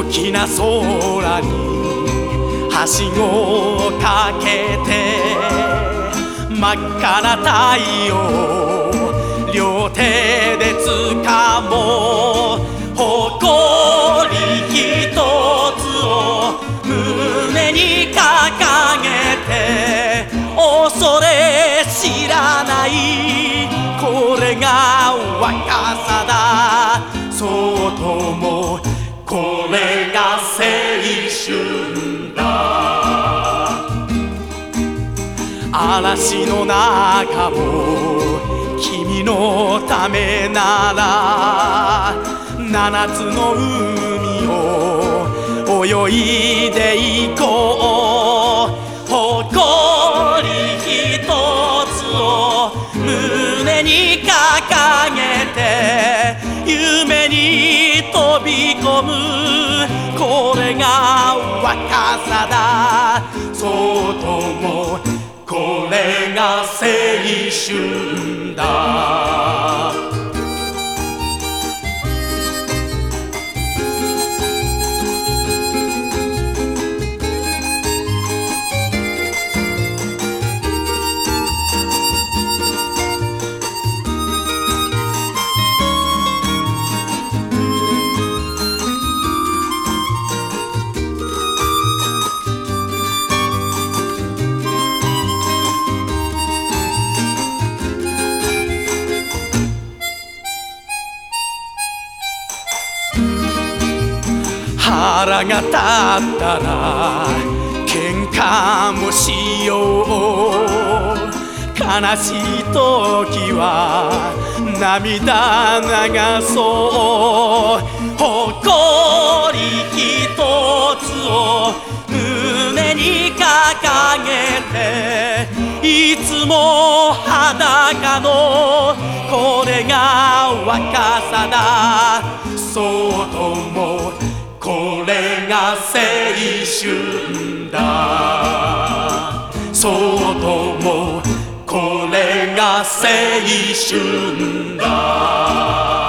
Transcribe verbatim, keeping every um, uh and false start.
大きな空にはしごをかけて真っ赤な太陽両手で掴もう誇り一つを胸に掲げて恐れ知らないこれが若さだそうともこれが青春だ嵐の中も君のためなら七つの海を泳いで行こう誇り一つを胸に掲げて夢に飛び込むこれが若さだそうともこれが青春だ腹が立ったら喧嘩もしよう悲しい時は涙流そう誇り一つを胸に掲げていつも裸のこれが若さだそうともこれが青春だそうともこれが青春だ